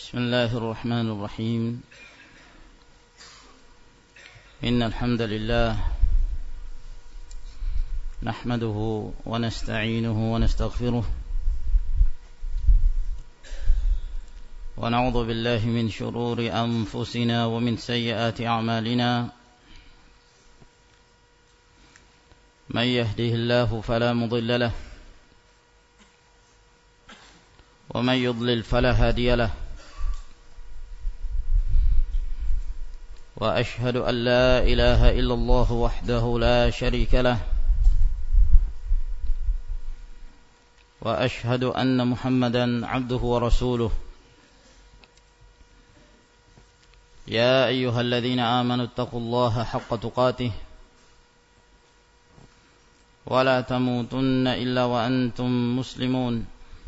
بسم الله الرحمن الرحيم. إن الحمد لله نحمده ونستعينه ونستغفره ونعوذ بالله من شرور أنفسنا ومن سيئات أعمالنا. من يهده الله فلا مضل له ومن يضلل فلا هادي له. وأشهد أن لا إله إلا الله وحده لا شريك له وأشهد أن محمدا عبده ورسوله. يا أيها الذين آمنوا اتقوا الله حق تقاته ولا تموتن إلا وأنتم مسلمون.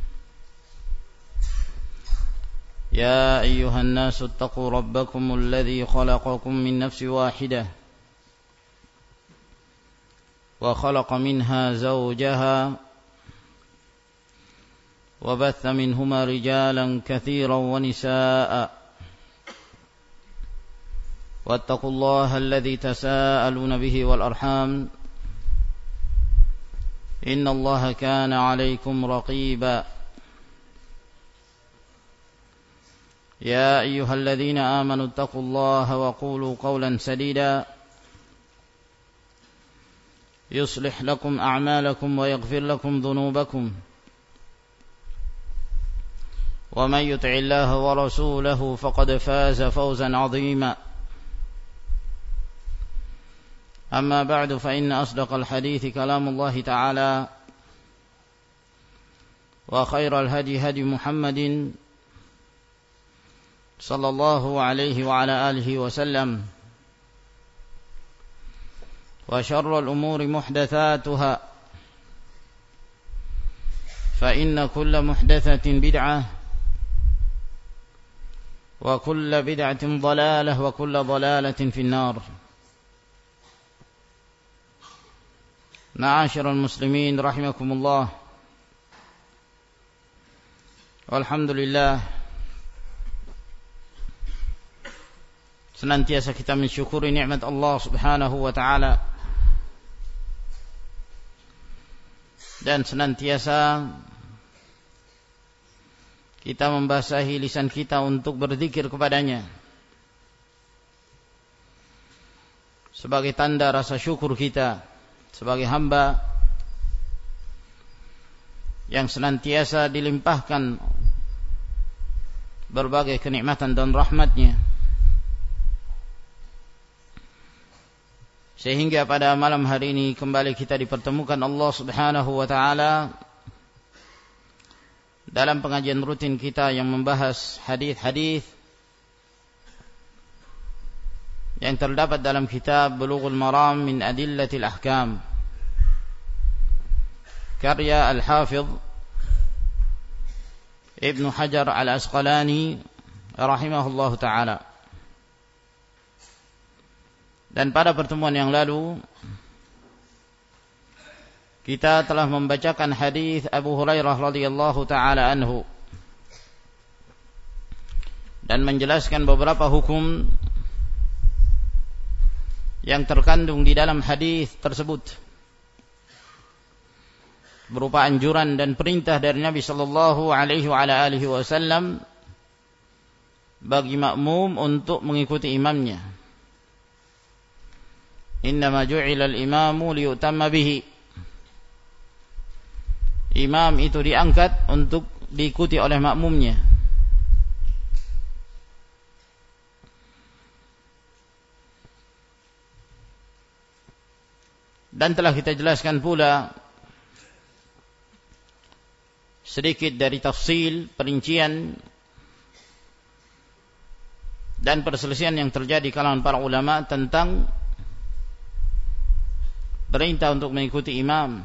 يا أيها الناس اتقوا ربكم الذي خلقكم من نفس واحدة وخلق منها زوجها وبث منهما رجالا كثيرا ونساء واتقوا الله الذي تساءلون به والأرحام إن الله كان عليكم رقيبا. يا أيها الذين آمنوا اتقوا الله وقولوا قولا سديدا يصلح لكم أعمالكم ويغفر لكم ذنوبكم ومن يطع الله ورسوله فقد فاز فوزا عظيما. أما بعد فإن أصدق الحديث كلام الله تعالى وخير الهدي هدي محمد صلى الله عليه وعلى آله وسلم وشر الأمور محدثاتها فإن كل محدثة بدعة وكل بدعة ضلالة وكل ضلالة في النار. معاشر المسلمين رحمكم الله. والحمد لله, senantiasa kita mensyukuri nikmat Allah Subhanahu wa taala dan senantiasa kita membasahi lisan kita untuk berzikir kepadanya sebagai tanda rasa syukur kita sebagai hamba yang senantiasa dilimpahkan berbagai kenikmatan dan rahmatnya, sehingga pada malam hari ini kembali kita dipertemukan Allah Subhanahu wa taala dalam pengajian rutin kita yang membahas hadis-hadis yang terdapat dalam kitab Bulughul Maram min Adillatil Ahkam karya Al-Hafidh Ibnu Hajar Al-Asqalani rahimahullahu taala. Dan pada pertemuan yang lalu kita telah membacakan hadis Abu Hurairah radhiyallahu taala anhu dan menjelaskan beberapa hukum yang terkandung di dalam hadis tersebut berupa anjuran dan perintah dari Nabi sallallahu alaihi wasallam bagi makmum untuk mengikuti imamnya. Innama ju'ilal imamu liyutamma bihi. Imam itu diangkat untuk diikuti oleh makmumnya. Dan telah kita jelaskan pula sedikit dari tafsil, perincian dan perselisihan yang terjadi kalangan para ulama tentang perintah untuk mengikuti imam,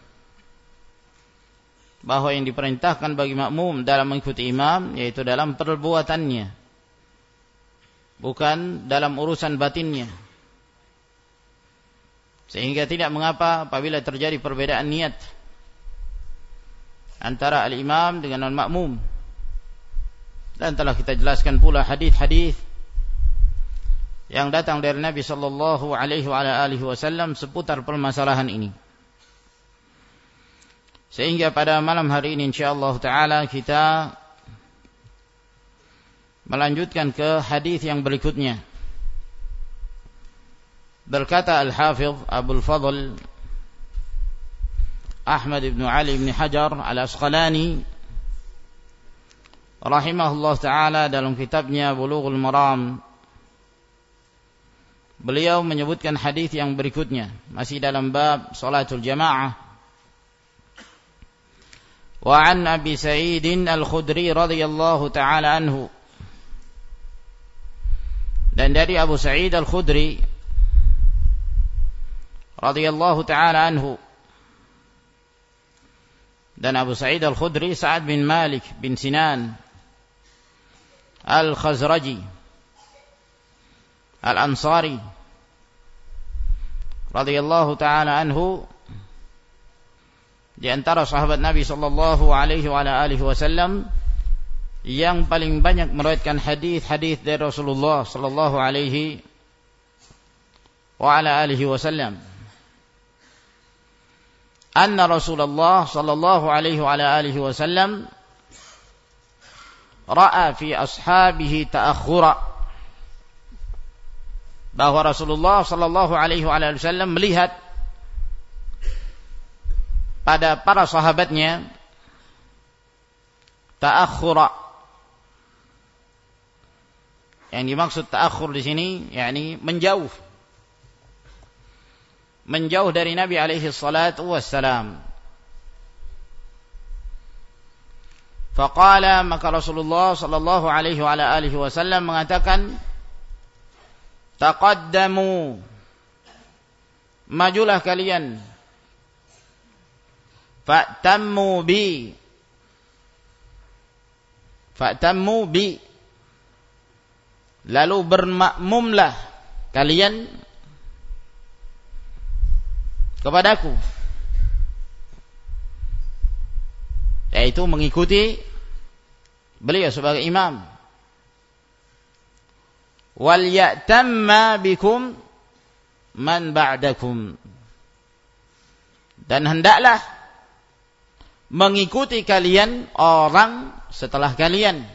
bahwa yang diperintahkan bagi makmum dalam mengikuti imam yaitu dalam perbuatannya, bukan dalam urusan batinnya. Sehingga tidak mengapa apabila terjadi perbedaan niat antara al-imam dengan al-ma'mum. Dan telah kita jelaskan pula hadis-hadis yang datang dari Nabi sallallahu alaihi wasallam seputar permasalahan ini. Sehingga pada malam hari ini insyaallah taala kita melanjutkan ke hadis yang berikutnya. Berkata Al-Hafidh Abul Fadl Ahmad ibn Ali ibn Hajar Al-Asqalani rahimahullah ta'ala dalam kitabnya Bulughul Maram, beliau menyebutkan hadis yang berikutnya masih dalam bab salatul jamaah. Wa an Abi Sa'id Al-Khudri radhiyallahu ta'ala anhu, dan dari Abu Sa'id Al-Khudri radhiyallahu ta'ala anhu. Dan Abu Sa'id Al-Khudri Sa'ad bin Malik bin Sinan Al-Khazraji Al-Ansari radhiyallahu ta'ala anhu, di antara sahabat Nabi sallallahu alaihi wasallam yang paling banyak meriwayatkan hadis-hadis dari Rasulullah sallallahu alaihi wasallam. Anna Rasulullah sallallahu alaihi wasallam ra'a fi ashabihi ta'akhura, bahwa Rasulullah sallallahu alaihi wasallam melihat pada para sahabatnya ta'akhura. Yang dimaksud ta'akhur di sini yakni menjauh dari Nabi alaihi salatu wassalam. Faqala, maka Rasulullah sallallahu alaihi wasallam mengatakan, taqaddamu, majulah kalian, fa'tammu bi, lalu bermakmumlah kalian kepadaku, yaitu mengikuti beliau sebagai imam. Wal ya'tamma bikum man ba'dakum, dan hendaklah mengikuti kalian orang setelah kalian,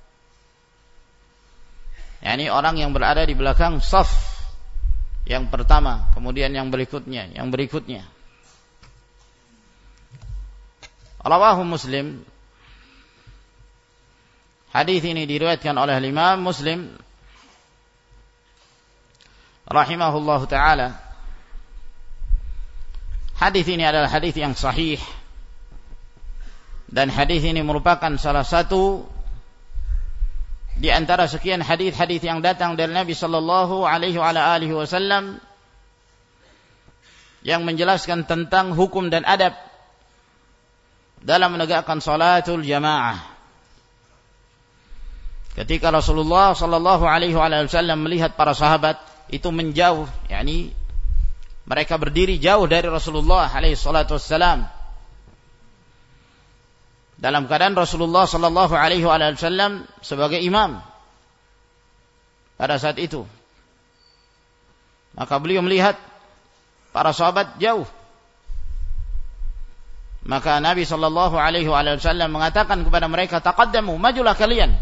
yakni orang yang berada di belakang saf yang pertama, kemudian yang berikutnya, yang berikutnya. Rawahu Muslim. Hadis ini diriwayatkan oleh Imam Muslim rahimahullahu taala. Hadis ini adalah hadis yang sahih, dan hadis ini merupakan salah satu di antara sekian hadis-hadis yang datang dari Nabi sallallahu alaihi wasallam yang menjelaskan tentang hukum dan adab dalam menegakkan salatul jamaah. Ketika Rasulullah sallallahu alaihi wasallam melihat para sahabat itu menjauh, yakni mereka berdiri jauh dari Rasulullah alaihi salatu wassalam, dalam keadaan Rasulullah sallallahu alaihi wasallam sebagai imam pada saat itu, maka beliau melihat para sahabat jauh. Maka Nabi sallallahu alaihi wasallam mengatakan kepada mereka, taqaddamu, majulah kalian,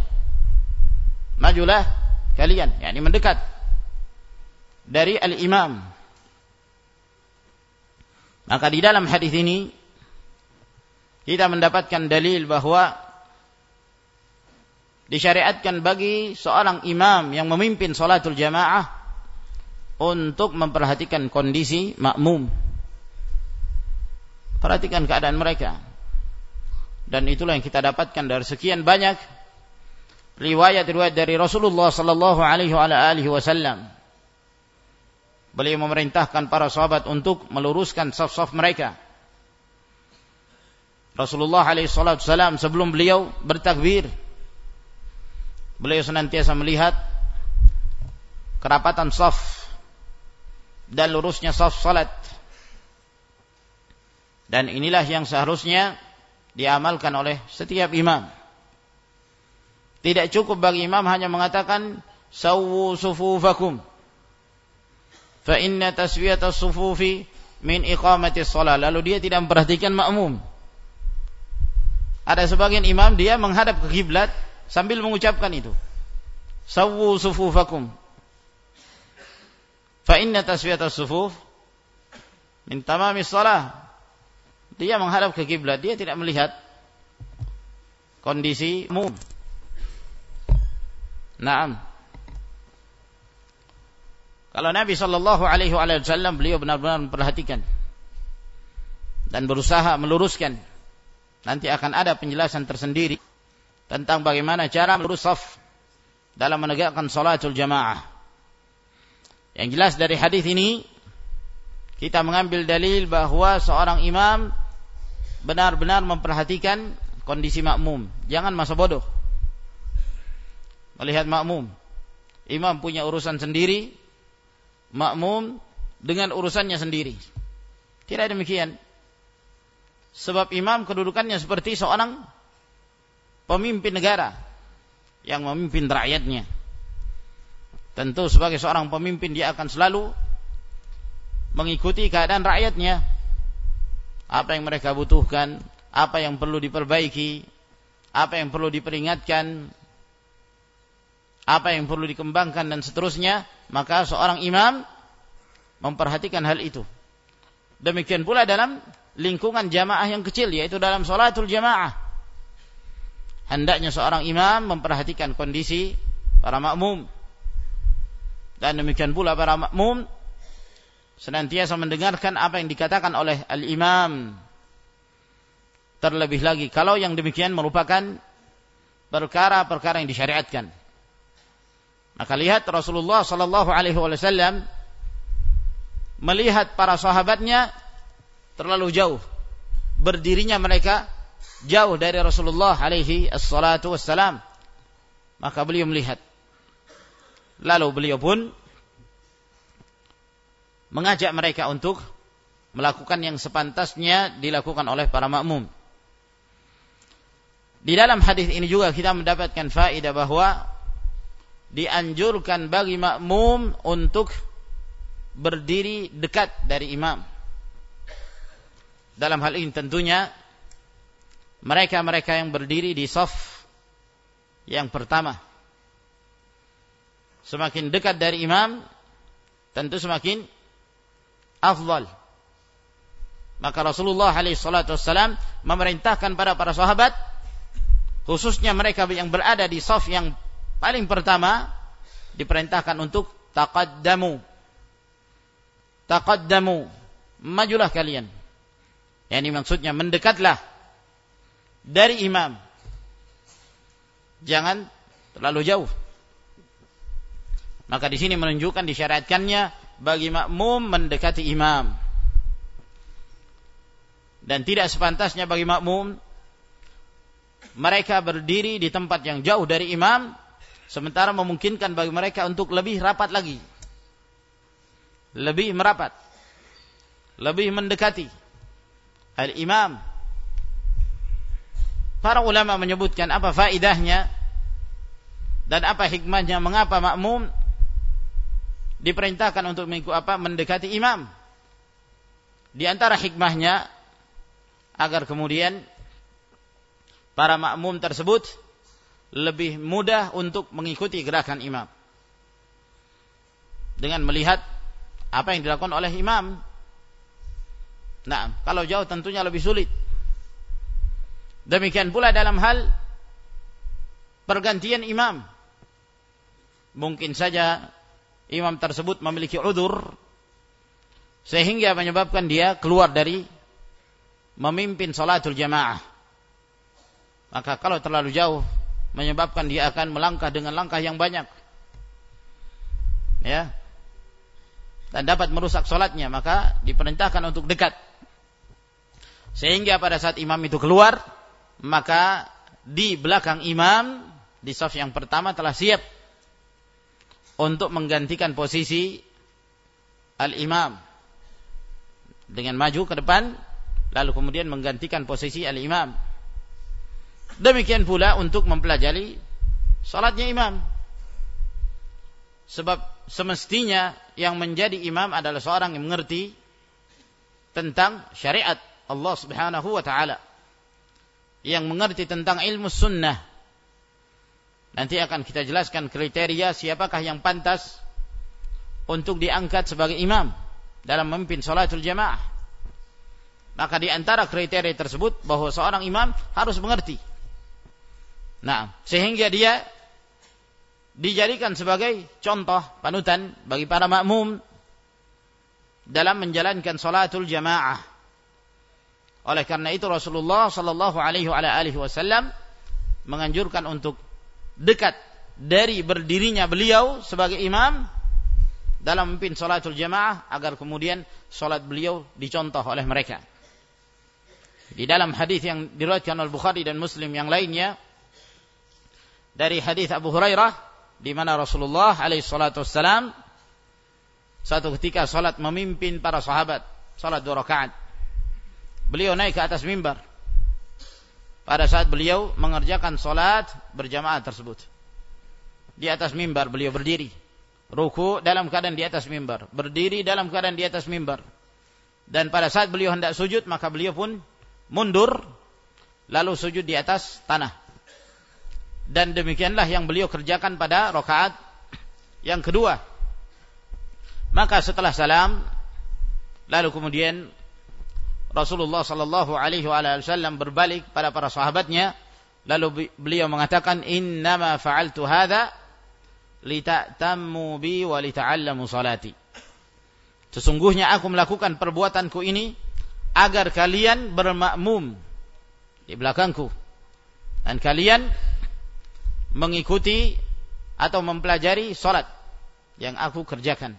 yakni mendekat dari al-imam. Maka di dalam hadis ini kita mendapatkan dalil bahwa disyariatkan bagi seorang imam yang memimpin salatul jamaah untuk memperhatikan kondisi makmum, perhatikan keadaan mereka. Dan itulah yang kita dapatkan dari sekian banyak riwayat-riwayat dari Rasulullah sallallahu alaihi wasallam. Beliau memerintahkan para sahabat untuk meluruskan saf-saf mereka. Rasulullah alaihi salatu wasallam sebelum beliau bertakbir, beliau senantiasa melihat kerapatan saf dan lurusnya saf salat. Dan inilah yang seharusnya diamalkan oleh setiap imam. Tidak cukup bagi imam hanya mengatakan sawwu sufufakum fa inna taswiyatas sufufi min iqamatis shalah, lalu dia tidak memperhatikan makmum. Ada sebagian imam dia menghadap ke kiblat sambil mengucapkan itu, sawwu sufufakum fa inna taswiyatas sufuf min tamamis shalah. Dia menghadap ke kiblat, dia tidak melihat kondisi makmum. Naam. Kalau Nabi sallallahu alaihi wasallam, beliau benar-benar memperhatikan dan berusaha meluruskan. Nanti akan ada penjelasan tersendiri tentang bagaimana cara melurus shaf dalam menegakkan salatul jamaah. Yang jelas dari hadis ini kita mengambil dalil bahwa seorang imam benar-benar memperhatikan kondisi makmum. Jangan masa bodoh melihat makmum. Imam punya urusan sendiri, makmum dengan urusannya sendiri. Tidak demikian. Sebab imam kedudukannya seperti seorang pemimpin negara yang memimpin rakyatnya. Tentu sebagai seorang pemimpin dia akan selalu mengikuti keadaan rakyatnya. Apa yang mereka butuhkan, apa yang perlu diperbaiki, apa yang perlu diperingatkan, apa yang perlu dikembangkan dan seterusnya, maka seorang imam memperhatikan hal itu. Demikian pula dalam lingkungan jamaah yang kecil, yaitu dalam salatul jamaah. Hendaknya seorang imam memperhatikan kondisi para makmum. Dan demikian pula para makmum senantiasa mendengarkan apa yang dikatakan oleh al-imam. Terlebih lagi kalau yang demikian merupakan perkara-perkara yang disyariatkan. Maka lihat Rasulullah sallallahu alaihi wasallam melihat para sahabatnya terlalu jauh, berdirinya mereka jauh dari Rasulullah alaihi assalatu wassalam. Maka beliau melihat, lalu beliau pun mengajak mereka untuk melakukan yang sepantasnya dilakukan oleh para makmum. Di dalam hadis ini juga kita mendapatkan faedah bahwa dianjurkan bagi makmum untuk berdiri dekat dari imam. Dalam hal ini tentunya mereka-mereka yang berdiri di shaf yang pertama. Semakin dekat dari imam tentu semakin afdal. Maka Rasulullah SAW memerintahkan pada para sahabat, khususnya mereka yang berada di shaf yang paling pertama, diperintahkan untuk taqaddamu, majulah kalian. Yani maksudnya mendekatlah dari imam, jangan terlalu jauh. Maka di sini menunjukkan disyariatkannya bagi makmum mendekati imam, dan tidak sepantasnya bagi makmum mereka berdiri di tempat yang jauh dari imam, sementara memungkinkan bagi mereka untuk lebih rapat lagi, lebih merapat, lebih mendekati al-imam. Para ulama menyebutkan apa faedahnya dan apa hikmahnya mengapa makmum diperintahkan untuk mendekati imam. Di antara hikmahnya agar kemudian para makmum tersebut lebih mudah untuk mengikuti gerakan imam dengan melihat apa yang dilakukan oleh imam. Nah, kalau jauh tentunya lebih sulit. Demikian pula dalam hal pergantian imam. Mungkin saja imam tersebut memiliki udzur sehingga menyebabkan dia keluar dari memimpin salatul jamaah. Maka kalau terlalu jauh menyebabkan dia akan melangkah dengan langkah yang banyak, ya, dan dapat merusak salatnya. Maka diperintahkan untuk dekat, sehingga pada saat imam itu keluar, maka di belakang imam di shaf yang pertama telah siap untuk menggantikan posisi al-imam dengan maju ke depan, lalu kemudian menggantikan posisi al-imam. Demikian pula untuk mempelajari salatnya imam. Sebab semestinya yang menjadi imam adalah seorang yang mengerti tentang syariat Allah Subhanahu wa taala, yang mengerti tentang ilmu sunnah. Nanti akan kita jelaskan kriteria siapakah yang pantas untuk diangkat sebagai imam dalam memimpin salatul jamaah. Maka di antara kriteria tersebut bahwa seorang imam harus mengerti. Nah, sehingga dia dijadikan sebagai contoh panutan bagi para makmum dalam menjalankan salatul jamaah. Oleh karena itu Rasulullah sallallahu alaihi wasallam menganjurkan untuk dekat dari berdirinya beliau sebagai imam dalam memimpin salatul jamaah agar kemudian salat beliau dicontoh oleh mereka. Di dalam hadis yang diriwayatkan oleh Bukhari dan Muslim yang lainnya dari hadis Abu Hurairah, di mana Rasulullah alaihi salatu wassalam satu ketika salat memimpin para sahabat salat 2 rakaat. Beliau naik ke atas mimbar pada saat beliau mengerjakan salat berjamaah tersebut. Di atas mimbar beliau berdiri, ruku dalam keadaan di atas mimbar, berdiri dalam keadaan di atas mimbar. Dan pada saat beliau hendak sujud, maka beliau pun mundur lalu sujud di atas tanah. Dan demikianlah yang beliau kerjakan pada rakaat yang kedua. Maka setelah salam, lalu kemudian Rasulullah sallallahu alaihi wasallam berbalik pada para sahabatnya, lalu beliau mengatakan, innama fa'altu hadza lita'tammu bi wa lita'allamu salati. Sesungguhnya aku melakukan perbuatanku ini agar kalian bermakmum di belakangku dan kalian mengikuti atau mempelajari salat yang aku kerjakan.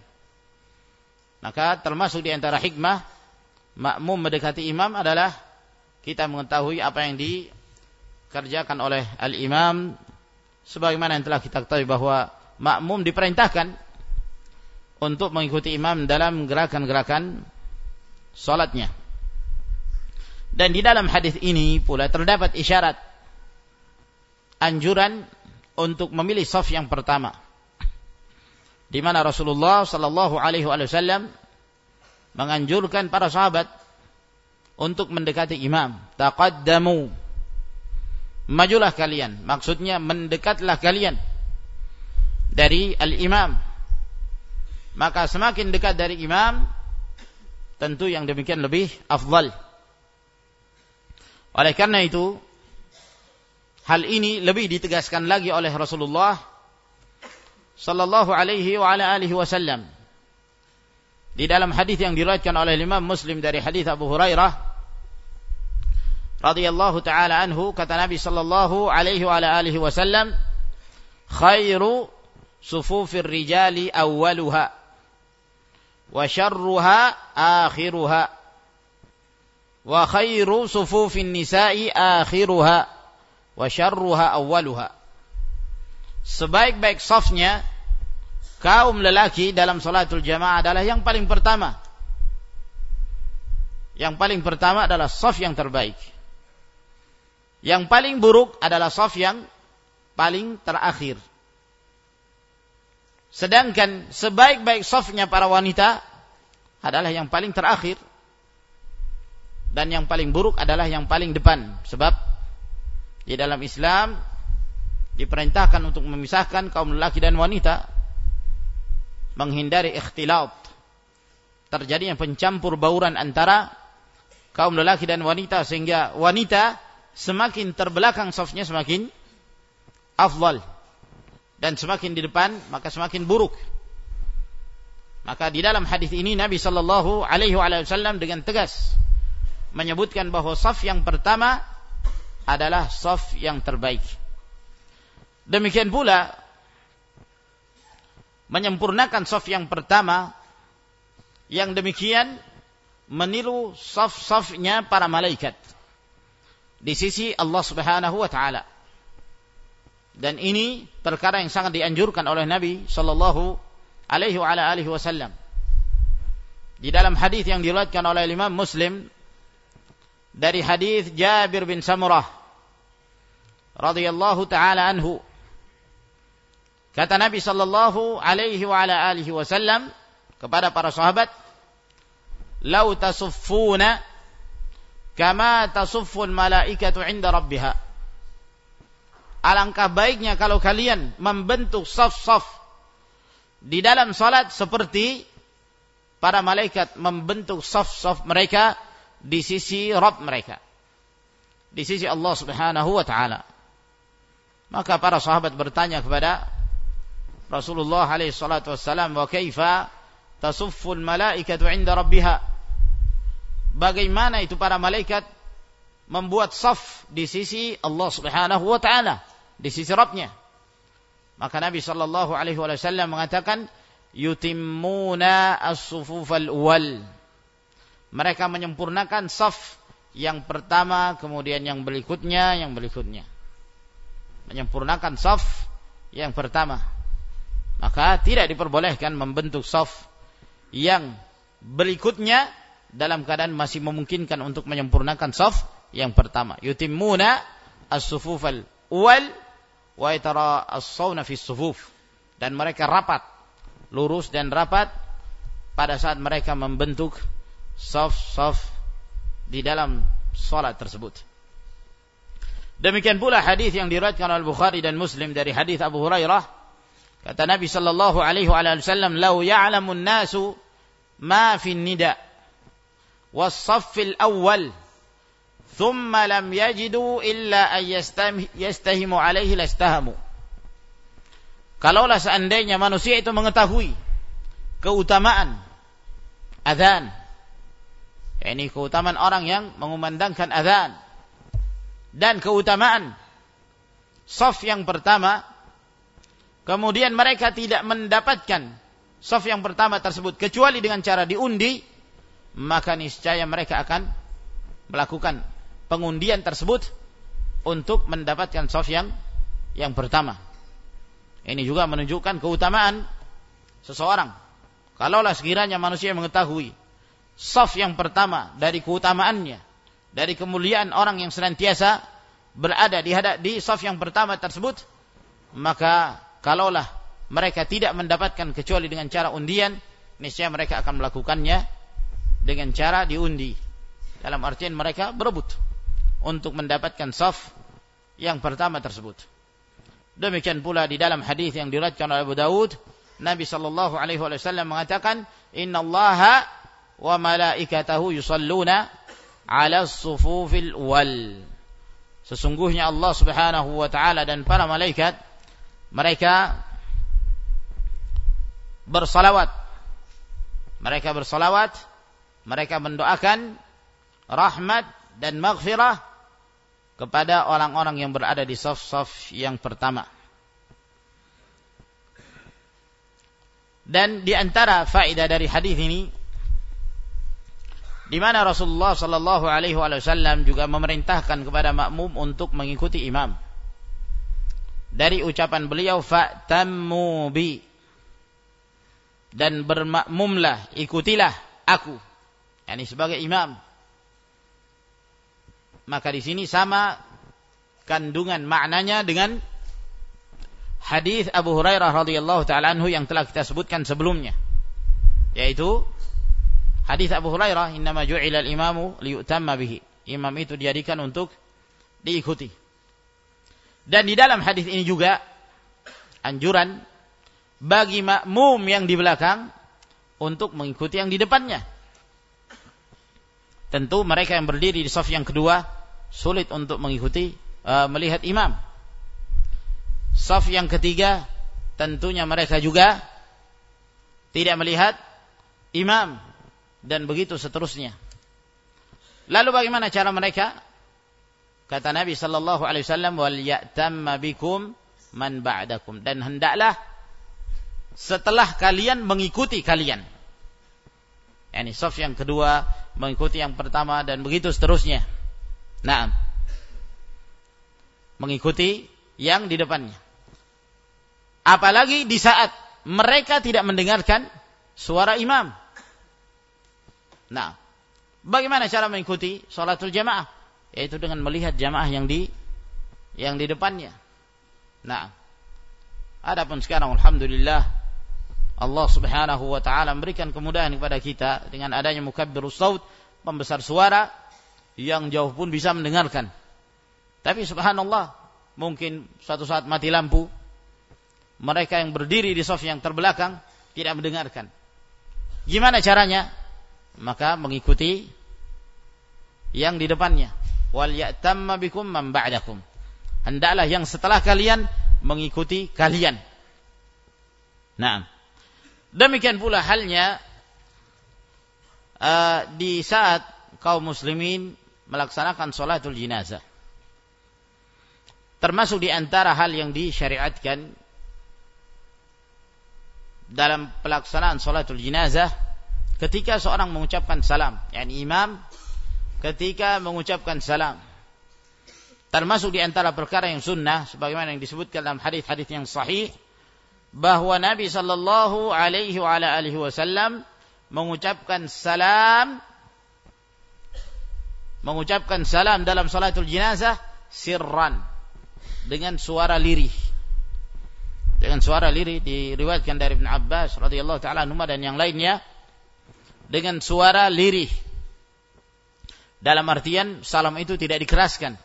Maka termasuk di antara hikmah makmum mendekati imam adalah kita mengetahui apa yang dikerjakan oleh al-imam, sebagaimana yang telah kita ketahui bahwa makmum diperintahkan untuk mengikuti imam dalam gerakan-gerakan salatnya. Dan di dalam hadis ini pula terdapat isyarat anjuran untuk memilih saf yang pertama, di mana Rasulullah sallallahu alaihi wasallam menganjurkan para sahabat untuk mendekati imam. Taqaddamu, majulah kalian, maksudnya mendekatlah kalian dari al-imam. Maka semakin dekat dari imam, tentu yang demikian lebih afdal. Oleh karena itu, hal ini lebih ditegaskan lagi oleh Rasulullah sallallahu alaihi wa ala alihi wasallam di dalam hadis yang diriwayatkan oleh Imam Muslim dari hadis Abu Hurairah radhiyallahu taala anhu, kata Nabi sallallahu alaihi wa ala alihi wasallam, khairu sufufir rijali awwaluha wa syarruha akhiruha wa khairu sufufin nisa'i akhiruha wa syarruha awwaluha. Sebaik-baik safnya kaum lelaki dalam salatul jamaah adalah yang paling pertama. Yang paling pertama adalah saf yang terbaik. Yang paling buruk adalah saf yang paling terakhir. Sedangkan sebaik-baik safnya para wanita adalah yang paling terakhir. Dan yang paling buruk adalah yang paling depan. Sebab di dalam Islam diperintahkan untuk memisahkan kaum lelaki dan wanita, menghindari ikhtilat, terjadinya pencampur bauran antara kaum lelaki dan wanita, sehingga wanita semakin terbelakang safnya semakin afdal, dan semakin di depan maka semakin buruk. Maka di dalam hadis ini Nabi sallallahu alaihi wasallam dengan tegas menyebutkan bahwa saf yang pertama adalah saf yang terbaik. Demikian pula menyempurnakan saf yang pertama, yang demikian meniru saf-safnya para malaikat di sisi Allah Subhanahu wa taala. Dan ini perkara yang sangat dianjurkan oleh Nabi sallallahu alaihi wasallam. Di dalam hadis yang diriwayatkan oleh Imam Muslim dari hadis Jabir bin Samurah radhiyallahu taala anhu, Kata Nabi sallallahu alaihi wa ala alihi wasallam kepada para sahabat, "Lau tasuffuna kama tasufful malaikatu 'inda rabbiha." Alangkah baiknya kalau kalian membentuk saf-saf di dalam salat seperti para malaikat membentuk saf-saf mereka di sisi Rabb mereka, di sisi Allah Subhanahu wa taala. Maka para sahabat bertanya kepada Rasulullah alaihi salatu wassalam, "Wa kaifa tasufful malaikatu 'inda rabbiha?" Bagaimana itu para malaikat membuat saf di sisi Allah Subhanahu wa taala, di sisi Rabbnya? Maka Nabi sallallahu alaihi wasallam mengatakan, "Yutimmuna as-sufufal awwal." Mereka menyempurnakan saf yang pertama, kemudian yang berikutnya, yang berikutnya. Menyempurnakan saf yang pertama. Maka tidak diperbolehkan membentuk saf yang berikutnya dalam keadaan masih memungkinkan untuk menyempurnakan saf yang pertama. Yutimmuna as-sufufal awwal wa yatara'assawna fi as-sufuf. Dan mereka rapat, lurus dan rapat pada saat mereka membentuk saf-saf di dalam salat tersebut. Demikian pula hadis yang diriwayatkan oleh Bukhari dan Muslim dari hadis Abu Hurairah, kata Nabi sallallahu alaihi wasallam, "Lau ya'lamun nasu ma fi nida was-saffil awwal thumma lam yajidu illa an yastahimu alaihi lastahamu." Kalaulah seandainya manusia itu mengetahui keutamaan azan, yakni keutamaan orang yang mengumandangkan azan, dan keutamaan saf yang pertama, kemudian mereka tidak mendapatkan saf yang pertama tersebut kecuali dengan cara diundi, maka niscaya mereka akan melakukan pengundian tersebut untuk mendapatkan saf yang pertama. Ini juga menunjukkan keutamaan seseorang. Kalaulah sekiranya manusia mengetahui saf yang pertama dari keutamaannya, dari kemuliaan orang yang senantiasa berada di saf yang pertama tersebut, maka kalaulah mereka tidak mendapatkan kecuali dengan cara undian, niscaya mereka akan melakukannya dengan cara diundi. Dalam artian mereka berebut untuk mendapatkan saf yang pertama tersebut. Demikian pula di dalam hadis yang diriwayatkan oleh Abu Dawud, Nabi sallallahu alaihi wasallam mengatakan, "Innallaha wa malaikatahu yusalluna 'alas sufufil awwal." Sesungguhnya Allah Subhanahu wa taala dan para malaikat mereka bersalawat. Mereka mendoakan rahmat dan maghfirah kepada orang-orang yang berada di saf-saf yang pertama. Dan di antara faedah dari hadis ini, di mana Rasulullah sallallahu alaihi wasallam juga memerintahkan kepada makmum untuk mengikuti imam. Dari ucapan beliau, "Fa'tammu bi." Dan bermakmumlah, ikutilah aku, yakni sebagai imam. Maka di sini sama kandungan maknanya dengan hadis Abu Hurairah radhiyallahu taala anhu yang telah kita sebutkan sebelumnya, yaitu hadis Abu Hurairah, "Innama ju'ila al-imamu liyutamma bihi." Imam itu dijadikan untuk diikuti. Dan di dalam hadis ini juga anjuran bagi makmum yang di belakang untuk mengikuti yang di depannya. Tentu mereka yang berdiri di saf yang kedua sulit untuk mengikuti melihat imam. Saf yang ketiga tentunya mereka juga tidak melihat imam, dan begitu seterusnya. Lalu bagaimana cara mereka? Kata Nabi sallallahu alaihi wasallam, "Wal ya'tamma bikum man ba'dakum." Dan hendaklah setelah kalian mengikuti kalian. Yani saf yang kedua mengikuti yang pertama dan begitu seterusnya. Naam. Mengikuti yang di depannya. Apalagi di saat mereka tidak mendengarkan suara imam. Nah, bagaimana cara mengikuti salatul jamaah? Yaitu dengan melihat jamaah yang di depannya. Nah, Adapun sekarang alhamdulillah Allah Subhanahu wa taala memberikan kemudahan kepada kita dengan adanya mukabbirus saut, pembesar suara yang jauh pun bisa mendengarkan. Tapi subhanallah, mungkin suatu saat mati lampu, mereka yang berdiri di shaf yang terbelakang tidak mendengarkan. Gimana caranya? Maka mengikuti yang di depannya. Wal ya'tamma bikum man ba'dakum. Hendaklah yang setelah kalian mengikuti kalian. Nah, demikian pula halnya di saat kaum muslimin melaksanakan sholatul jenazah. Termasuk di antara hal yang disyariatkan dalam pelaksanaan sholatul jenazah, ketika seorang mengucapkan salam, yakni imam ketika mengucapkan salam, termasuk di antara perkara yang sunnah sebagaimana yang disebutkan dalam hadis-hadis yang sahih bahwa Nabi sallallahu alaihi wasallam mengucapkan salam dalam salatul jenazah sirran, dengan suara lirih. Dengan suara lirih, diriwayatkan dari Ibn Abbas radhiyallahu taala anhu dan yang lainnya, dengan suara lirih. Dalam artian salam itu tidak dikeraskan.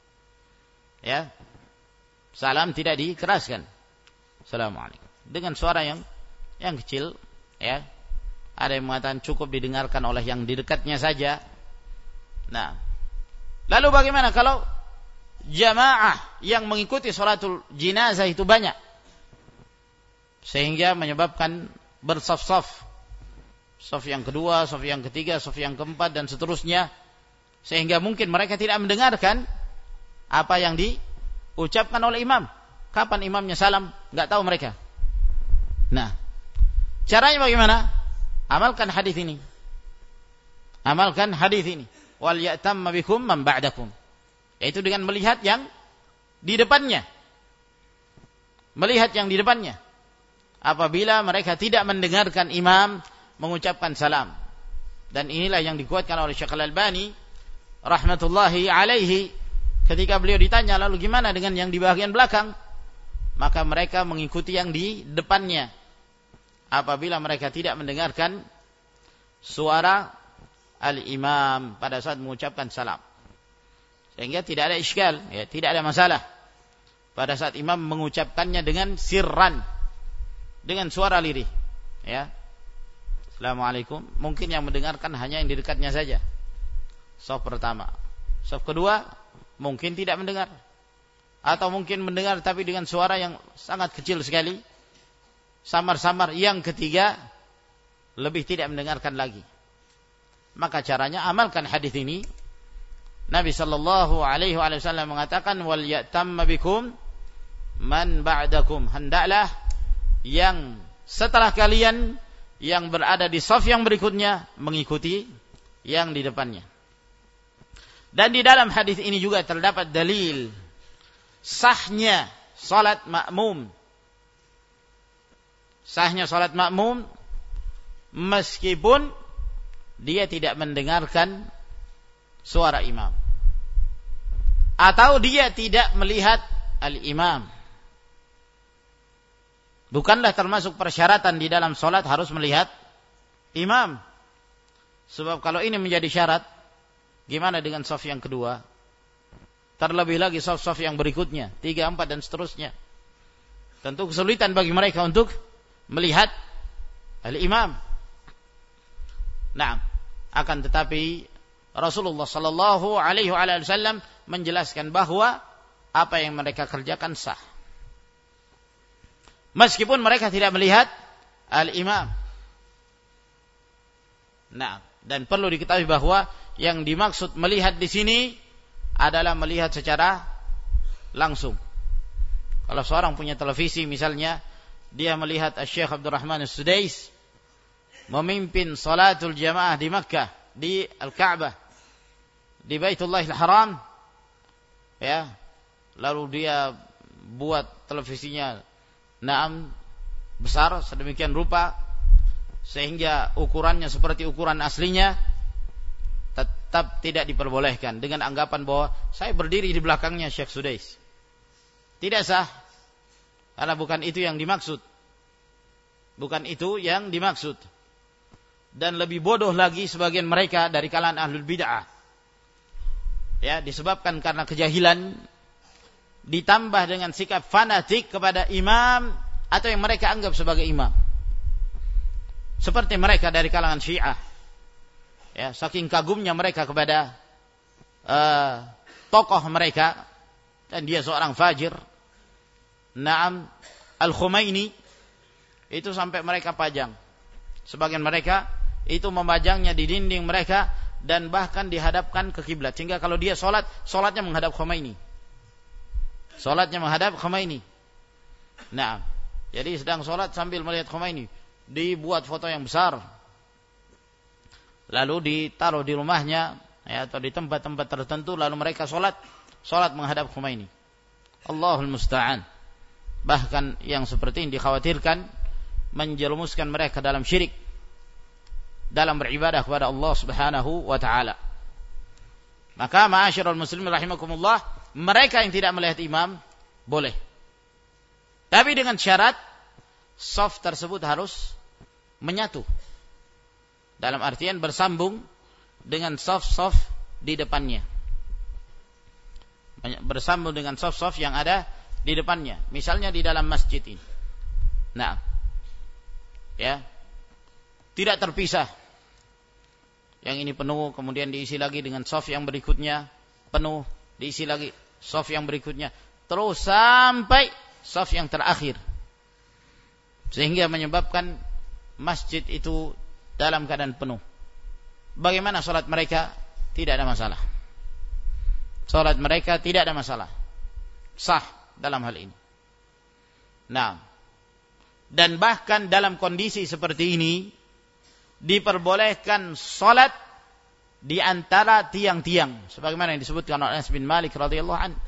Ya. Salam tidak dikeraskan. Assalamualaikum. Dengan suara yang kecil, ya. Ada yang mengatakan cukup didengarkan oleh yang di dekatnya saja. Nah, lalu bagaimana kalau jamaah yang mengikuti sholatul jenazah itu banyak, sehingga menyebabkan bersaf-saf, saf yang kedua, saf yang ketiga, saf yang keempat dan seterusnya, sehingga mungkin mereka tidak mendengarkan apa yang diucapkan oleh imam. Kapan imamnya salam, enggak tahu mereka. Nah, caranya bagaimana? Amalkan hadis ini. Amalkan hadis ini. Wal ya'tamma bikum man ba'dakum. Yaitu dengan melihat yang di depannya. Melihat yang di depannya. Apabila mereka tidak mendengarkan imam mengucapkan salam. Dan inilah yang dikuatkan oleh Syekh Al-Albani rahmatullahi alaihi ketika beliau ditanya, lalu gimana dengan yang di bagian belakang? Maka mereka mengikuti yang di depannya apabila mereka tidak mendengarkan suara al-imam pada saat mengucapkan salam. Sehingga tidak ada iskal, ya, tidak ada masalah pada saat imam mengucapkannya dengan sirran, dengan suara lirih, ya. Assalamualaikum, mungkin yang mendengarkan hanya yang di dekatnya saja. Shaf pertama. Shaf kedua mungkin tidak mendengar, atau mungkin mendengar tapi dengan suara yang sangat kecil sekali, samar-samar. Yang ketiga lebih tidak mendengarkan lagi. Maka caranya amalkan hadis ini. Nabi sallallahu alaihi wasallam mengatakan wal ya'tamma bikum man ba'dakum. Hendaklah yang setelah kalian yang berada di shaf yang berikutnya mengikuti yang di depannya. Dan di dalam hadis ini juga terdapat dalil sahnya salat makmum. Sahnya salat makmum meskipun dia tidak mendengarkan suara imam, atau dia tidak melihat al-imam. Bukanlah termasuk persyaratan di dalam salat harus melihat imam. Sebab kalau ini menjadi syarat, gimana dengan shaf yang kedua? Terlebih lagi shaf-shaf yang berikutnya, 3, 4 dan seterusnya. Tentu kesulitan bagi mereka untuk melihat al-imam. Nah, akan tetapi Rasulullah sallallahu alaihi wasallam menjelaskan bahwa apa yang mereka kerjakan sah, meskipun mereka tidak melihat al-imam. Nah, dan perlu diketahui bahwa yang dimaksud melihat di sini adalah melihat secara langsung. Kalau seorang punya televisi misalnya, dia melihat Syekh Abdurrahman As-Sudais memimpin salatul jamaah di Makkah, di Al-Ka'bah, di Baitullahil Haram, ya, lalu dia buat televisinya besar sedemikian rupa sehingga ukurannya seperti ukuran aslinya, tetap tidak diperbolehkan dengan anggapan bahwa saya berdiri di belakangnya Syekh Sudais. Tidak sah. Karena bukan itu yang dimaksud. Bukan itu yang dimaksud. Dan lebih bodoh lagi sebagian mereka dari kalangan ahlul bid'ah. Ya, disebabkan karena kejahilan ditambah dengan sikap fanatik kepada imam atau yang mereka anggap sebagai imam. Seperti mereka dari kalangan Syiah. Ya, saking kagumnya mereka kepada tokoh mereka, dan dia seorang fajir. Naam, Al-Khumaini itu sampai mereka pajang. Sebagian mereka itu memajangnya di dinding mereka dan bahkan dihadapkan ke kiblat. Sehingga kalau dia salatnya menghadap Khumaini. Salatnya menghadap Khumaini. Naam. Jadi sedang salat sambil melihat Khumaini. Dibuat foto yang besar. Lalu ditaruh di rumahnya, ya, atau di tempat-tempat tertentu, lalu mereka salat menghadap Khumaini. Allahul musta'an. Bahkan yang seperti ini dikhawatirkan menjerumuskan mereka dalam syirik dalam beribadah kepada Allah Subhanahu wa taala. Maka ma'asyiral muslimin rahimakumullah, mereka yang tidak melihat imam boleh. Tapi dengan syarat shaf tersebut harus menyatu. Dalam artian bersambung dengan shaf-shaf di depannya. Bersambung dengan shaf-shaf yang ada di depannya. Misalnya di dalam masjid ini. Nah, ya, tidak terpisah. Yang ini penuh, kemudian diisi lagi dengan shaf yang berikutnya, penuh, diisi lagi shaf yang berikutnya, terus sampai shaf yang terakhir. Sehingga menyebabkan masjid itu dalam keadaan penuh. Bagaimana salat mereka? Tidak ada masalah. Salat mereka tidak ada masalah. Sah dalam hal ini. Nah, dan bahkan dalam kondisi seperti ini diperbolehkan salat di antara tiang-tiang, sebagaimana yang disebutkan oleh Anas bin Malik radhiyallahu anhu.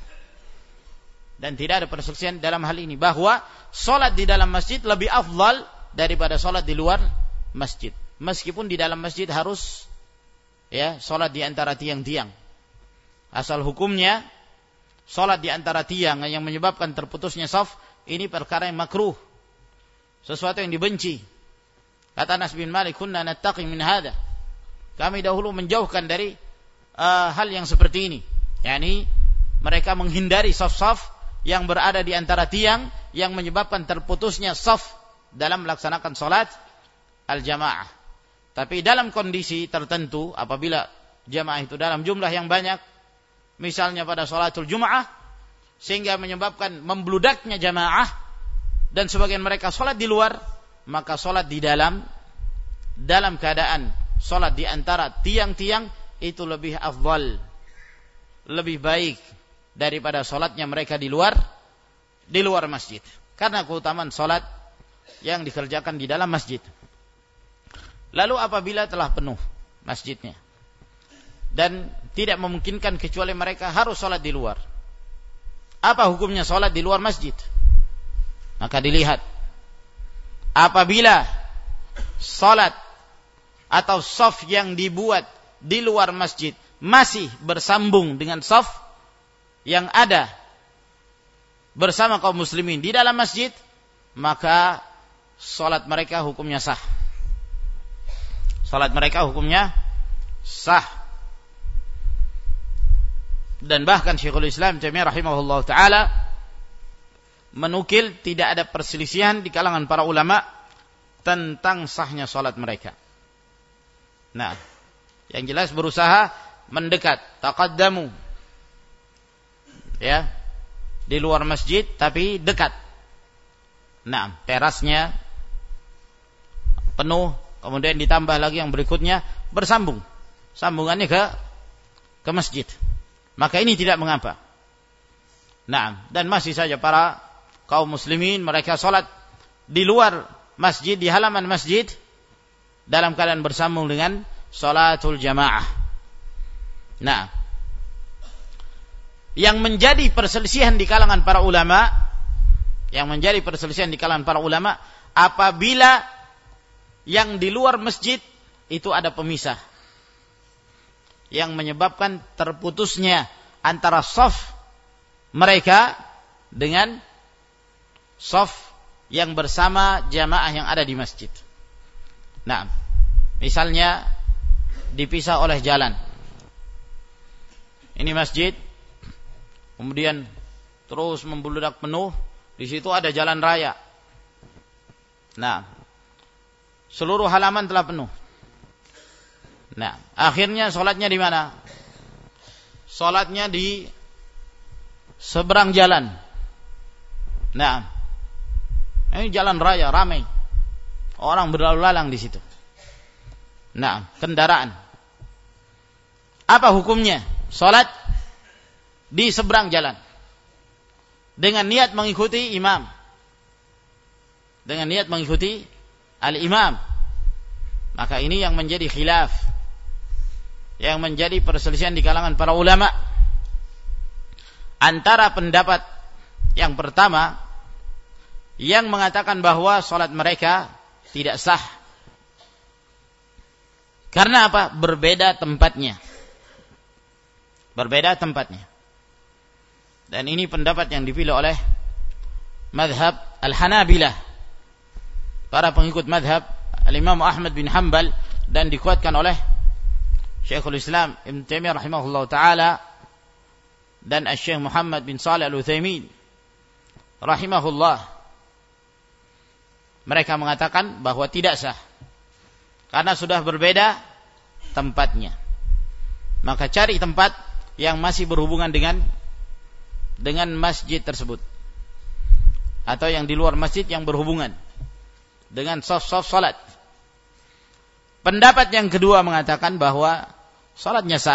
Dan tidak ada perselisihan dalam hal ini, bahwa salat di dalam masjid lebih afdal daripada salat di luar masjid. Meskipun di dalam masjid harus, ya, salat di antara tiang-tiang. Asal hukumnya salat di antara tiang yang menyebabkan terputusnya shaf, ini perkara yang makruh, sesuatu yang dibenci. Kata Anas bin Malik, kunna nattaqi min hada. Kami dahulu menjauhkan dari hal yang seperti ini. Yani mereka menghindari shaf-shaf yang berada di antara tiang yang menyebabkan terputusnya shaf dalam melaksanakan salat al-jamaah. Tapi dalam kondisi tertentu, apabila jamaah itu dalam jumlah yang banyak, misalnya pada salatul Jum'ah, sehingga menyebabkan membludaknya jamaah dan sebagian mereka salat di luar, maka salat di dalam keadaan salat di antara tiang-tiang itu lebih afdal, lebih baik daripada salatnya mereka di luar masjid. Karena keutamaan salat yang dikerjakan di dalam masjid. Lalu apabila telah penuh masjidnya dan tidak memungkinkan kecuali mereka harus salat di luar, apa hukumnya salat di luar masjid? Maka dilihat, apabila salat atau shaf yang dibuat di luar masjid masih bersambung dengan shaf yang ada bersama kaum muslimin di dalam masjid, maka salat mereka hukumnya sah. Salat mereka hukumnya sah. Dan bahkan Syekhul Islam Taimiyah rahimahullah ta'ala menukil tidak ada perselisihan di kalangan para ulama tentang sahnya salat mereka. Nah, yang jelas berusaha mendekat, taqaddamu, ya, di luar masjid tapi dekat. Nah, terasnya penuh, kemudian ditambah lagi yang berikutnya bersambung, sambungannya ke masjid. Maka ini tidak mengapa. Nah, dan masih saja para kaum muslimin mereka salat di luar masjid, di halaman masjid, dalam keadaan bersambung dengan salatul jamaah. Nah, yang menjadi perselisihan di kalangan para ulama, apabila yang di luar masjid itu ada pemisah yang menyebabkan terputusnya antara shaf mereka dengan shaf yang bersama jamaah yang ada di masjid. Nah, misalnya dipisah oleh jalan. Ini masjid, kemudian terus membludak penuh, di situ ada jalan raya. Nah, seluruh halaman telah penuh. Nah, akhirnya sholatnya di mana? Sholatnya di seberang jalan. Nah, ini jalan raya ramai, orang berlalu lalang di situ. Nah, kendaraan. Apa hukumnya? Sholat di seberang jalan dengan niat mengikuti imam, dengan niat mengikuti al-imam. Maka ini yang menjadi khilaf, yang menjadi perselisihan di kalangan para ulama. Antara pendapat yang pertama yang mengatakan bahwa sholat mereka tidak sah. Karena apa? Berbeda tempatnya. Berbeda tempatnya. Dan ini pendapat yang dipilih oleh madhab Al-Hanabilah, para pengikut madhab Al-Imam Ahmad bin Hanbal, dan dikuatkan oleh Syekhul Islam Ibn Taimiyah rahimahullah ta'ala dan Syekh Muhammad bin Shalih Al-Utsaimin rahimahullah. Mereka mengatakan bahwa tidak sah karena sudah berbeda tempatnya. Maka cari tempat yang masih berhubungan dengan masjid tersebut, atau yang di luar masjid yang berhubungan dengan shaf-shaf salat. Pendapat yang kedua mengatakan bahwa salatnya sah.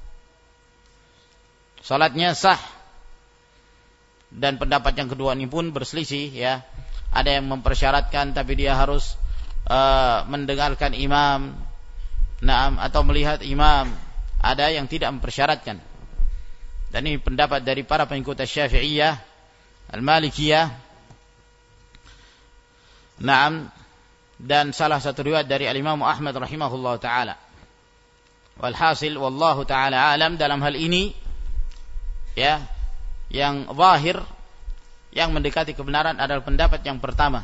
Salatnya sah. Dan pendapat yang kedua ini pun berselisih, ya. Ada yang mempersyaratkan tapi dia harus mendengarkan imam, atau melihat imam. Ada yang tidak mempersyaratkan. Dan ini pendapat dari para pengikut Syafi'iyah, Al-Malikiyah. Dan salah satu riwayat dari Al-Imam Ahmad rahimahullah ta'ala. Walhasil wallahu ta'ala alam, dalam hal ini, ya, yang zahir, yang mendekati kebenaran adalah pendapat yang pertama,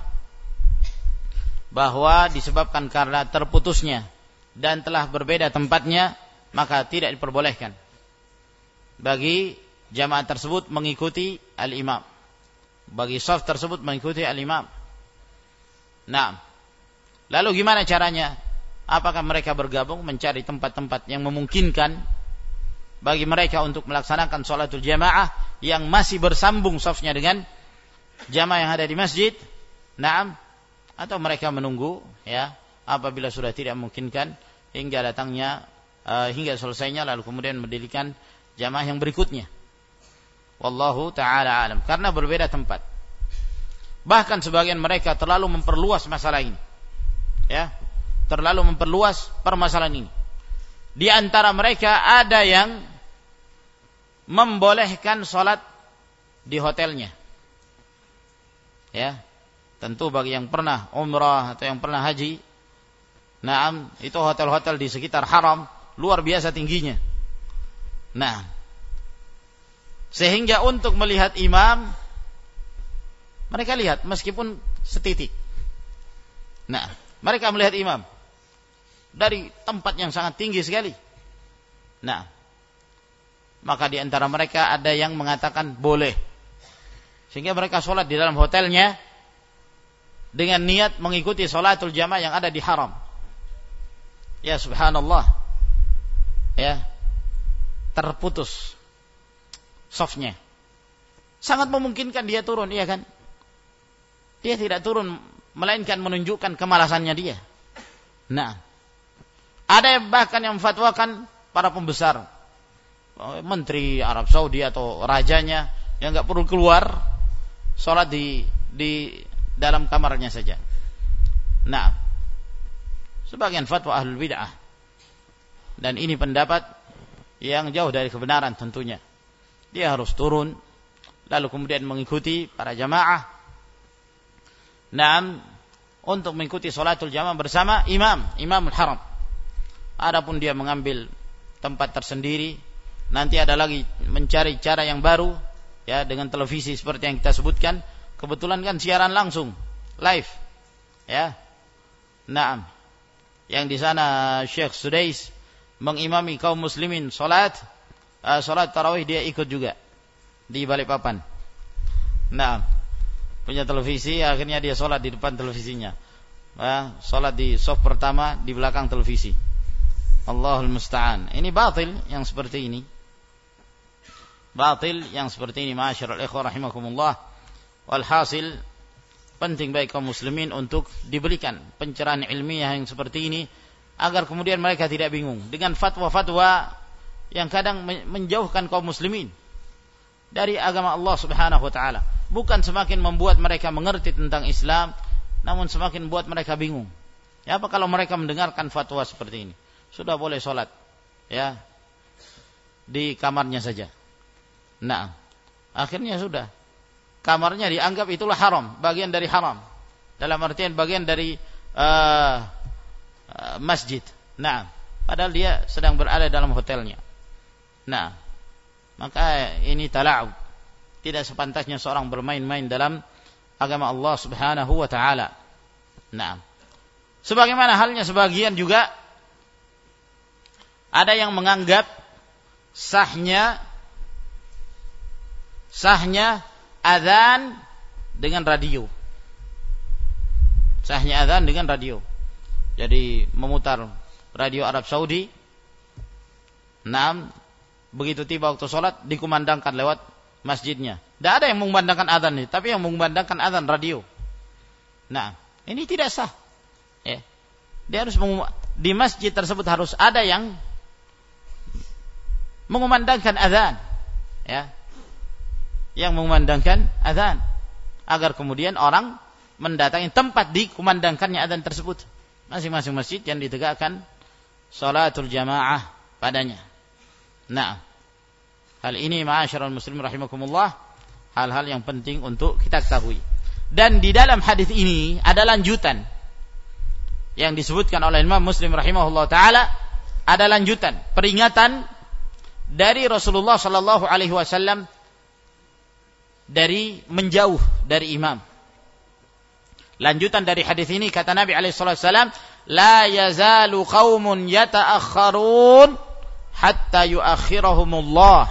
bahwa disebabkan karena terputusnya dan telah berbeda tempatnya, maka tidak diperbolehkan bagi jamaah tersebut mengikuti al-imam, bagi shaf tersebut mengikuti al-imam. Nah, lalu gimana caranya? Apakah mereka bergabung mencari tempat-tempat yang memungkinkan bagi mereka untuk melaksanakan sholatul jamaah yang masih bersambung shafnya dengan jamaah yang ada di masjid? Naam. Atau mereka menunggu, ya, apabila sudah tidak memungkinkan hingga datangnya hingga selesainya, lalu kemudian mendirikan jamaah yang berikutnya. Wallahu ta'ala alam. Karena berbeda tempat. Bahkan sebagian mereka terlalu memperluas masalah ini, ya, terlalu memperluas permasalahan ini. Di antara mereka ada yang membolehkan sholat di hotelnya, ya. Tentu bagi yang pernah umrah atau yang pernah haji, naam, itu hotel-hotel di sekitar haram luar biasa tingginya. Nah, sehingga untuk melihat imam mereka lihat meskipun setitik. Nah, mereka melihat imam dari tempat yang sangat tinggi sekali. Nah, maka di antara mereka ada yang mengatakan boleh, sehingga mereka sholat di dalam hotelnya dengan niat mengikuti sholatul jamaah yang ada di haram. Ya subhanallah, ya, terputus shafnya. Sangat memungkinkan dia turun, iya kan? Dia tidak turun, melainkan menunjukkan kemalasannya dia. Nah, ada yang bahkan yang fatwakan para pembesar, menteri Arab Saudi atau rajanya, yang nggak perlu keluar, sholat di dalam kamarnya saja. Nah, sebagian fatwa ahlul bid'ah, dan ini pendapat yang jauh dari kebenaran tentunya. Dia harus turun, lalu kemudian mengikuti para jamaah. Naam, untuk mengikuti sholatul jamaah bersama imamul haram. Adapun dia mengambil tempat tersendiri, nanti ada lagi mencari cara yang baru, ya, dengan televisi seperti yang kita sebutkan, Kebetulan kan siaran langsung, live. Ya. Naam. Yang di sana Syekh Sudais mengimami kaum muslimin salat tarawih, dia ikut juga di Balikpapan. Naam. Punya televisi, akhirnya dia salat di depan televisinya. Salat di saf pertama di belakang televisi. Allahul musta'an. Ini batil yang seperti ini. Batil yang seperti ini, ma'asyiral ikhwah rahimakumullah. Walhasil penting bagi kaum muslimin untuk diberikan pencerahan ilmiah yang seperti ini agar kemudian mereka tidak bingung dengan fatwa-fatwa yang kadang menjauhkan kaum muslimin dari agama Allah Subhanahu wa taala. Bukan semakin membuat mereka mengerti tentang Islam, namun semakin membuat mereka bingung. Ya, apa kalau mereka mendengarkan fatwa seperti ini? Sudah boleh salat ya di kamarnya saja. Nah, akhirnya sudah kamarnya dianggap itulah haram, bagian dari haram. Dalam artian bagian dari masjid. Nah, padahal dia sedang berada dalam hotelnya. Nah, maka ini tala'ub. Tidak sepantasnya seorang bermain-main dalam agama Allah Subhanahu wa taala. Nah, sebagaimana halnya sebagian juga ada yang menganggap sahnya azan dengan radio. Sahnya azan dengan radio. Jadi memutar radio Arab Saudi. Naam, begitu tiba waktu salat dikumandangkan lewat masjidnya. Tidak ada yang mengumandangkan azan ini, tapi yang mengumandangkan azan radio. Nah, ini tidak sah. Ya. Dia harus di masjid tersebut harus ada yang mengumandangkan azan. Ya. Yang mengumandangkan azan agar kemudian orang mendatangi tempat dikumandangkannya azan tersebut. Masing-masing masjid yang ditegakkan salatul jamaah padanya. Nah, hal ini ma'asyiral muslimin rahimakumullah, hal-hal yang penting untuk kita ketahui. Dan di dalam hadis ini ada lanjutan yang disebutkan oleh Imam Muslim rahimahullah taala, ada lanjutan peringatan dari Rasulullah sallallahu alaihi wasallam dari menjauh dari imam. Lanjutan dari hadis ini kata Nabi alaihi wasallam, la yazalu qaumun yata'akhkharun hatta yuakhirahumullah.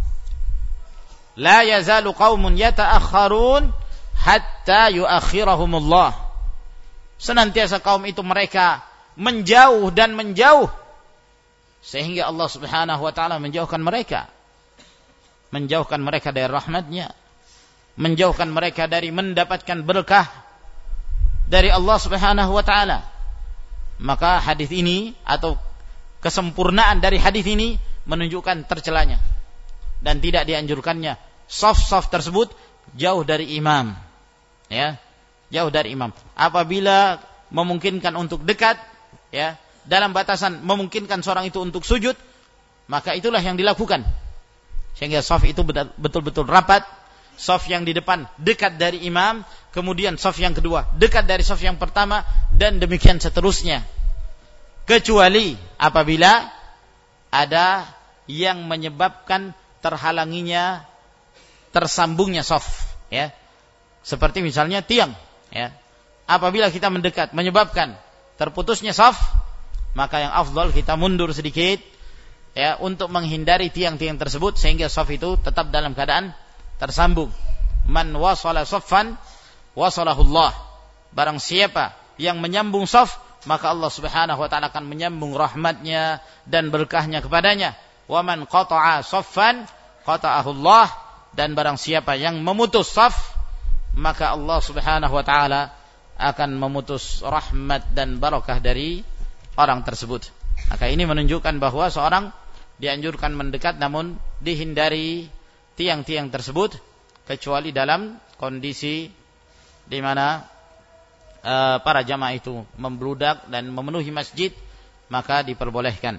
La yazalu qaumun yata'akhkharun hatta yuakhirahumullah. Senantiasa kaum itu mereka menjauh dan menjauh sehingga Allah Subhanahu wa taala menjauhkan mereka. Menjauhkan mereka dari rahmat-Nya, menjauhkan mereka dari mendapatkan berkah dari Allah Subhanahu wa taala. Maka hadis ini atau kesempurnaan dari hadis ini menunjukkan tercelanya dan tidak dianjurkannya saf-saf tersebut jauh dari imam. Ya, jauh dari imam. Apabila memungkinkan untuk dekat, ya, dalam batasan memungkinkan seorang itu untuk sujud, maka itulah yang dilakukan. Sehingga saf itu betul-betul rapat. Saf yang di depan dekat dari imam, kemudian saf yang kedua dekat dari saf yang pertama, dan demikian seterusnya. Kecuali apabila ada yang menyebabkan terhalanginya tersambungnya saf, ya. Seperti misalnya tiang, ya. Apabila kita mendekat menyebabkan terputusnya saf, maka yang afdal kita mundur sedikit, ya, untuk menghindari tiang-tiang tersebut sehingga saf itu tetap dalam keadaan tersambung. Man wasala saffan wasalahullah. Barang siapa yang menyambung saf, maka Allah Subhanahu wa taala akan menyambung rahmatnya dan berkahnya kepadanya. Wa man qata'a saffan qata'ahullah. Dan barang siapa yang memutus saf, maka Allah Subhanahu wa taala akan memutus rahmat dan barakah dari orang tersebut. Maka ini menunjukkan bahwa seorang dianjurkan mendekat namun dihindari tiang-tiang tersebut kecuali dalam kondisi di mana para jamaah itu membludak dan memenuhi masjid, maka diperbolehkan.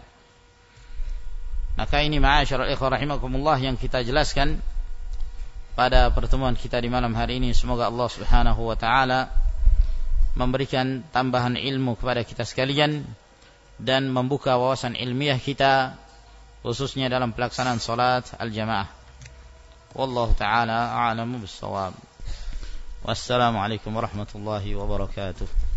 Maka ini ma'asyiral ikhwah rahimakumullah yang kita jelaskan pada pertemuan kita di malam hari ini. Semoga Allah Subhanahu wa taala memberikan tambahan ilmu kepada kita sekalian dan membuka wawasan ilmiah kita khususnya dalam pelaksanaan salat al-jamaah. Wallahu ta'ala a'lamu bis-shawab. Wassalamualaikum warahmatullahi wabarakatuh.